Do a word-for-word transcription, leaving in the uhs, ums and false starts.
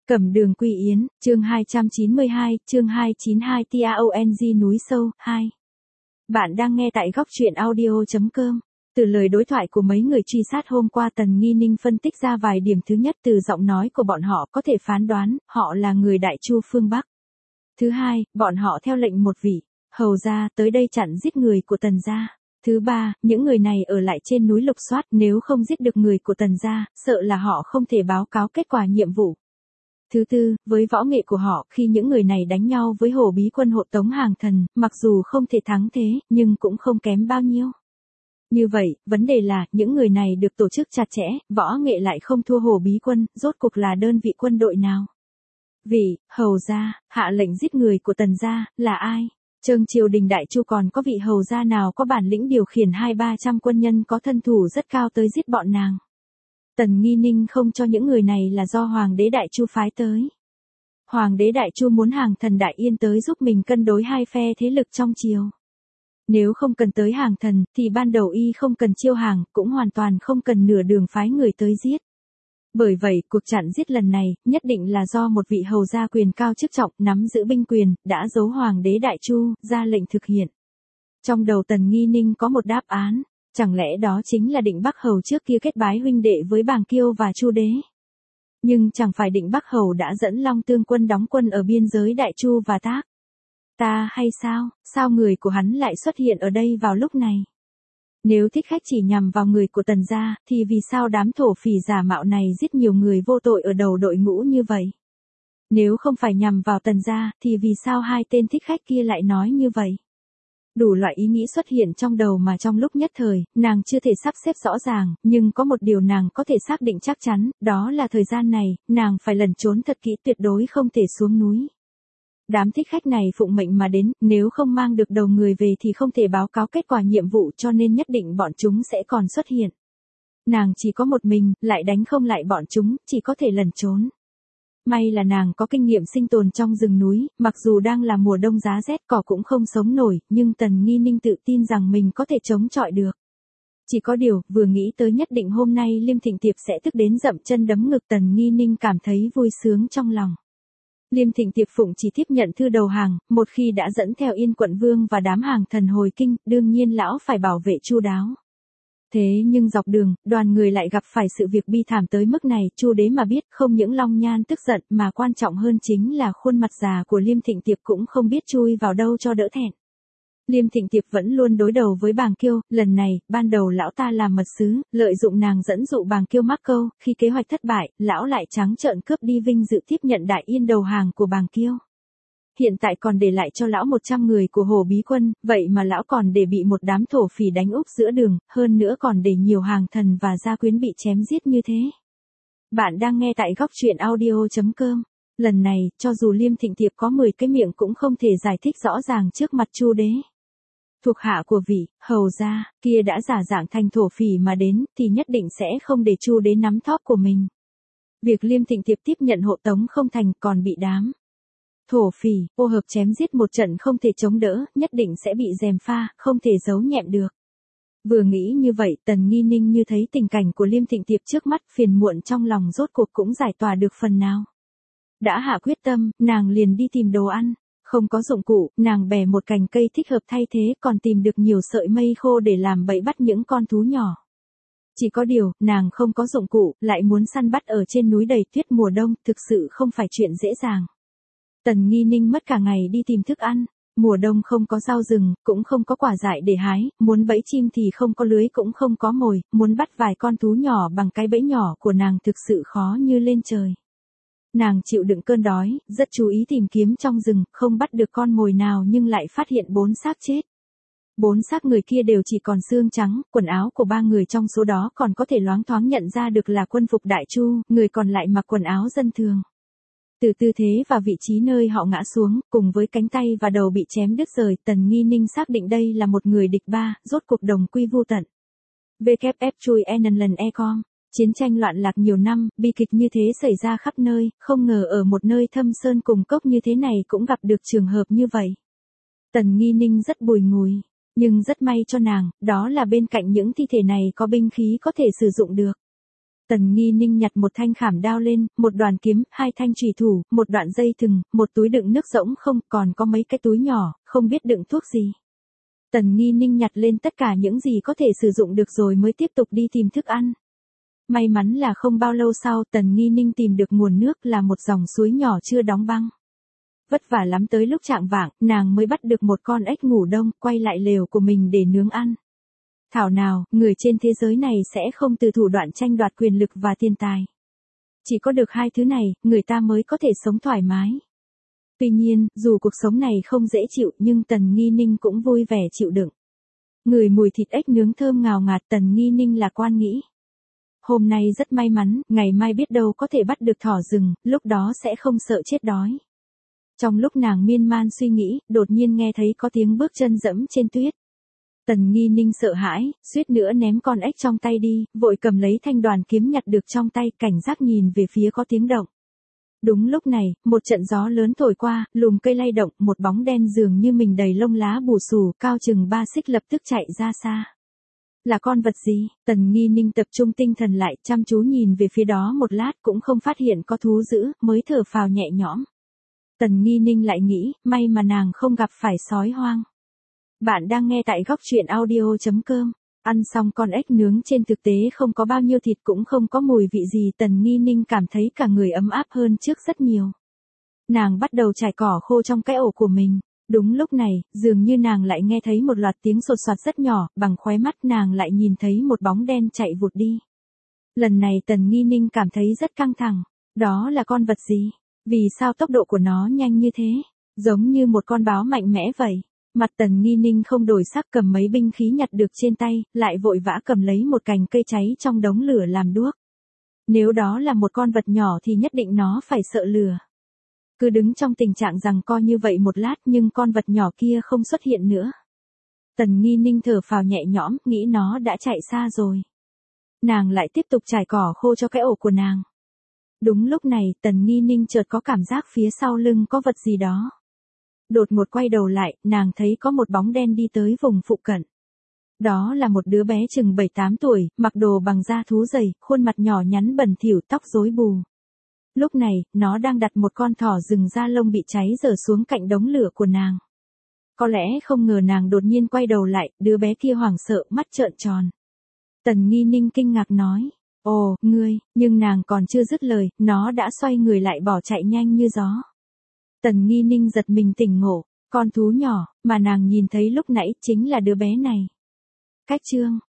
Cẩm Đường Quy Yến, chương hai trăm chín mươi hai, chương hai trăm chín mươi hai Tong núi sâu, hai. Bạn đang nghe tại góc truyện audio chấm com. Từ lời đối thoại của mấy người truy sát hôm qua, Tần Nghi Ninh phân tích ra vài điểm. Thứ nhất, từ giọng nói của bọn họ có thể phán đoán, họ là người Đại Chu phương Bắc. Thứ hai, bọn họ theo lệnh một vị hầu gia tới đây chặn giết người của Tần gia. Thứ ba, những người này ở lại trên núi lục soát, nếu không giết được người của Tần gia, sợ là họ không thể báo cáo kết quả nhiệm vụ. Thứ tư, với võ nghệ của họ, khi những người này đánh nhau với Hồ Bí Quân hộ tống Hàng Thần, mặc dù không thể thắng thế, nhưng cũng không kém bao nhiêu. Như vậy, vấn đề là, những người này được tổ chức chặt chẽ, võ nghệ lại không thua Hồ Bí Quân, rốt cuộc là đơn vị quân đội nào? Vị hầu gia hạ lệnh giết người của Tần gia là ai? Trương triều đình Đại Chu còn có vị hầu gia nào có bản lĩnh điều khiển hai ba trăm quân nhân có thân thủ rất cao tới giết bọn nàng? Tần Nghi Ninh không cho những người này là do Hoàng đế Đại Chu phái tới. Hoàng đế Đại Chu muốn Hàng Thần Đại Yên tới giúp mình cân đối hai phe thế lực trong triều. Nếu không cần tới Hàng Thần, thì ban đầu y không cần chiêu hàng, cũng hoàn toàn không cần nửa đường phái người tới giết. Bởi vậy, cuộc chặn giết lần này, nhất định là do một vị hầu gia quyền cao chức trọng, nắm giữ binh quyền, đã giấu Hoàng đế Đại Chu, ra lệnh thực hiện. Trong đầu Tần Nghi Ninh có một đáp án. Chẳng lẽ đó chính là Định Bắc Hầu trước kia kết bái huynh đệ với Bàng Kiêu và Chu Đế? Nhưng chẳng phải Định Bắc Hầu đã dẫn Long Tương quân đóng quân ở biên giới Đại Chu và Tác Ta hay sao? Sao người của hắn lại xuất hiện ở đây vào lúc này? Nếu thích khách chỉ nhằm vào người của Tần gia, thì vì sao đám thổ phỉ giả mạo này giết nhiều người vô tội ở đầu đội ngũ như vậy? Nếu không phải nhằm vào Tần gia, thì vì sao hai tên thích khách kia lại nói như vậy? Đủ loại ý nghĩ xuất hiện trong đầu mà trong lúc nhất thời, nàng chưa thể sắp xếp rõ ràng, nhưng có một điều nàng có thể xác định chắc chắn, đó là thời gian này, nàng phải lẩn trốn thật kỹ, tuyệt đối không thể xuống núi. Đám thích khách này phụng mệnh mà đến, nếu không mang được đầu người về thì không thể báo cáo kết quả nhiệm vụ, cho nên nhất định bọn chúng sẽ còn xuất hiện. Nàng chỉ có một mình, lại đánh không lại bọn chúng, chỉ có thể lẩn trốn. May là nàng có kinh nghiệm sinh tồn trong rừng núi, mặc dù đang là mùa đông giá rét cỏ cũng không sống nổi, nhưng Tần Nghi Ninh tự tin rằng mình có thể chống chọi được. Chỉ có điều, vừa nghĩ tới nhất định hôm nay Liêm Thịnh Tiệp sẽ tức đến dậm chân đấm ngực, Tần Nghi Ninh cảm thấy vui sướng trong lòng. Liêm Thịnh Tiệp phụng chỉ tiếp nhận thư đầu hàng, một khi đã dẫn theo Yên Quận Vương và đám Hàng Thần hồi kinh, đương nhiên lão phải bảo vệ chu đáo. Thế nhưng dọc đường, đoàn người lại gặp phải sự việc bi thảm tới mức này, Chu Đế mà biết, không những Long Nhan tức giận mà quan trọng hơn chính là khuôn mặt già của Liêm Thịnh Tiệp cũng không biết chui vào đâu cho đỡ thẹn. Liêm Thịnh Tiệp vẫn luôn đối đầu với Bàng Kiêu, lần này, ban đầu lão ta làm mật sứ, lợi dụng nàng dẫn dụ Bàng Kiêu mắc câu, khi kế hoạch thất bại, lão lại trắng trợn cướp đi vinh dự tiếp nhận Đại Yên đầu hàng của Bàng Kiêu. Hiện tại còn để lại cho lão một trăm người của Hồ Bí Quân, vậy mà lão còn để bị một đám thổ phỉ đánh úp giữa đường, hơn nữa còn để nhiều Hàng Thần và gia quyến bị chém giết như thế. Bạn đang nghe tại góc truyện audio chấm com. Lần này, cho dù Liêm Thịnh Tiệp có mười cái miệng cũng không thể giải thích rõ ràng trước mặt Chu Đế. Thuộc hạ của vị hầu gia kia đã giả dạng thành thổ phỉ mà đến, thì nhất định sẽ không để Chu Đế nắm thóp của mình. Việc Liêm Thịnh Tiệp tiếp nhận hộ tống không thành, còn bị đám thổ phỉ ô hợp chém giết một trận không thể chống đỡ, nhất định sẽ bị gièm pha, không thể giấu nhẹm được. Vừa nghĩ như vậy, Tần Nghi Ninh như thấy tình cảnh của Liêm Thịnh Tiệp trước mắt, phiền muộn trong lòng rốt cuộc cũng giải tỏa được phần nào. Đã hạ quyết tâm, nàng liền đi tìm đồ ăn. Không có dụng cụ, nàng bẻ một cành cây thích hợp thay thế, còn tìm được nhiều sợi mây khô để làm bẫy bắt những con thú nhỏ. Chỉ có điều, nàng không có dụng cụ, lại muốn săn bắt ở trên núi đầy tuyết mùa đông, thực sự không phải chuyện dễ dàng. Tần Nghi Ninh mất cả ngày đi tìm thức ăn, mùa đông không có rau rừng, cũng không có quả dại để hái, muốn bẫy chim thì không có lưới cũng không có mồi, muốn bắt vài con thú nhỏ bằng cái bẫy nhỏ của nàng thực sự khó như lên trời. Nàng chịu đựng cơn đói, rất chú ý tìm kiếm trong rừng, không bắt được con mồi nào nhưng lại phát hiện bốn xác chết. Bốn xác người kia đều chỉ còn xương trắng, quần áo của ba người trong số đó còn có thể loáng thoáng nhận ra được là quân phục Đại Chu, người còn lại mặc quần áo dân thường. Từ tư thế và vị trí nơi họ ngã xuống, cùng với cánh tay và đầu bị chém đứt rời, Tần Nghi Ninh xác định đây là một người địch ba, rốt cuộc đồng quy vu tận. vê kép ép chui en lần e com. Chiến tranh loạn lạc nhiều năm, bi kịch như thế xảy ra khắp nơi, không ngờ ở một nơi thâm sơn cùng cốc như thế này cũng gặp được trường hợp như vậy. Tần Nghi Ninh rất bùi ngùi, nhưng rất may cho nàng, đó là bên cạnh những thi thể này có binh khí có thể sử dụng được. Tần Nghi Ninh nhặt một thanh khảm đao lên, một đoàn kiếm, hai thanh chùy thủ, một đoạn dây thừng, một túi đựng nước rỗng không, còn có mấy cái túi nhỏ, không biết đựng thuốc gì. Tần Nghi Ninh nhặt lên tất cả những gì có thể sử dụng được rồi mới tiếp tục đi tìm thức ăn. May mắn là không bao lâu sau Tần Nghi Ninh tìm được nguồn nước là một dòng suối nhỏ chưa đóng băng. Vất vả lắm tới lúc chạng vạng, nàng mới bắt được một con ếch ngủ đông, quay lại lều của mình để nướng ăn. Thảo nào, người trên thế giới này sẽ không từ thủ đoạn tranh đoạt quyền lực và tiền tài. Chỉ có được hai thứ này, người ta mới có thể sống thoải mái. Tuy nhiên, dù cuộc sống này không dễ chịu nhưng Tần Nghi Ninh cũng vui vẻ chịu đựng. Ngửi mùi thịt ếch nướng thơm ngào ngạt, Tần Nghi Ninh lạc quan nghĩ. Hôm nay rất may mắn, ngày mai biết đâu có thể bắt được thỏ rừng, lúc đó sẽ không sợ chết đói. Trong lúc nàng miên man suy nghĩ, đột nhiên nghe thấy có tiếng bước chân dẫm trên tuyết. Tần Nghi Ninh sợ hãi, suýt nữa ném con ếch trong tay đi, vội cầm lấy thanh đoàn kiếm nhặt được trong tay, cảnh giác nhìn về phía có tiếng động. Đúng lúc này, một trận gió lớn thổi qua, lùm cây lay động, một bóng đen dường như mình đầy lông lá bù xù, cao chừng ba xích lập tức chạy ra xa. Là con vật gì? Tần Nghi Ninh tập trung tinh thần lại, chăm chú nhìn về phía đó một lát cũng không phát hiện có thú dữ, mới thở phào nhẹ nhõm. Tần Nghi Ninh lại nghĩ, may mà nàng không gặp phải sói hoang. Bạn đang nghe tại góc truyện audio chấm com. Ăn xong con ếch nướng trên thực tế không có bao nhiêu thịt cũng không có mùi vị gì, Tần Nghi Ninh cảm thấy cả người ấm áp hơn trước rất nhiều. Nàng bắt đầu trải cỏ khô trong cái ổ của mình. Đúng lúc này, dường như nàng lại nghe thấy một loạt tiếng sột soạt rất nhỏ, bằng khóe mắt nàng lại nhìn thấy một bóng đen chạy vụt đi. Lần này Tần Nghi Ninh cảm thấy rất căng thẳng. Đó là con vật gì? Vì sao tốc độ của nó nhanh như thế? Giống như một con báo mạnh mẽ vậy. Mặt Tần Nghi Ninh không đổi sắc, cầm mấy binh khí nhặt được trên tay, lại vội vã cầm lấy một cành cây cháy trong đống lửa làm đuốc. Nếu đó là một con vật nhỏ thì nhất định nó phải sợ lửa. Cứ đứng trong tình trạng giằng co như vậy một lát nhưng con vật nhỏ kia không xuất hiện nữa. Tần Nghi Ninh thở phào nhẹ nhõm, nghĩ nó đã chạy xa rồi. Nàng lại tiếp tục trải cỏ khô cho cái ổ của nàng. Đúng lúc này, Tần Nghi Ninh chợt có cảm giác phía sau lưng có vật gì đó. Đột ngột quay đầu lại, nàng thấy có một bóng đen đi tới vùng phụ cận. Đó là một đứa bé chừng bảy tám tuổi, mặc đồ bằng da thú dày, khuôn mặt nhỏ nhắn bẩn thỉu, tóc rối bù. Lúc này, nó đang đặt một con thỏ rừng da lông bị cháy dở xuống cạnh đống lửa của nàng. Có lẽ không ngờ nàng đột nhiên quay đầu lại, đứa bé kia hoảng sợ, mắt trợn tròn. Tần Nghi Ninh kinh ngạc nói, ồ, ngươi, nhưng nàng còn chưa dứt lời, nó đã xoay người lại bỏ chạy nhanh như gió. Tần Nghi Ninh giật mình tỉnh ngộ, con thú nhỏ, mà nàng nhìn thấy lúc nãy chính là đứa bé này. Cách chương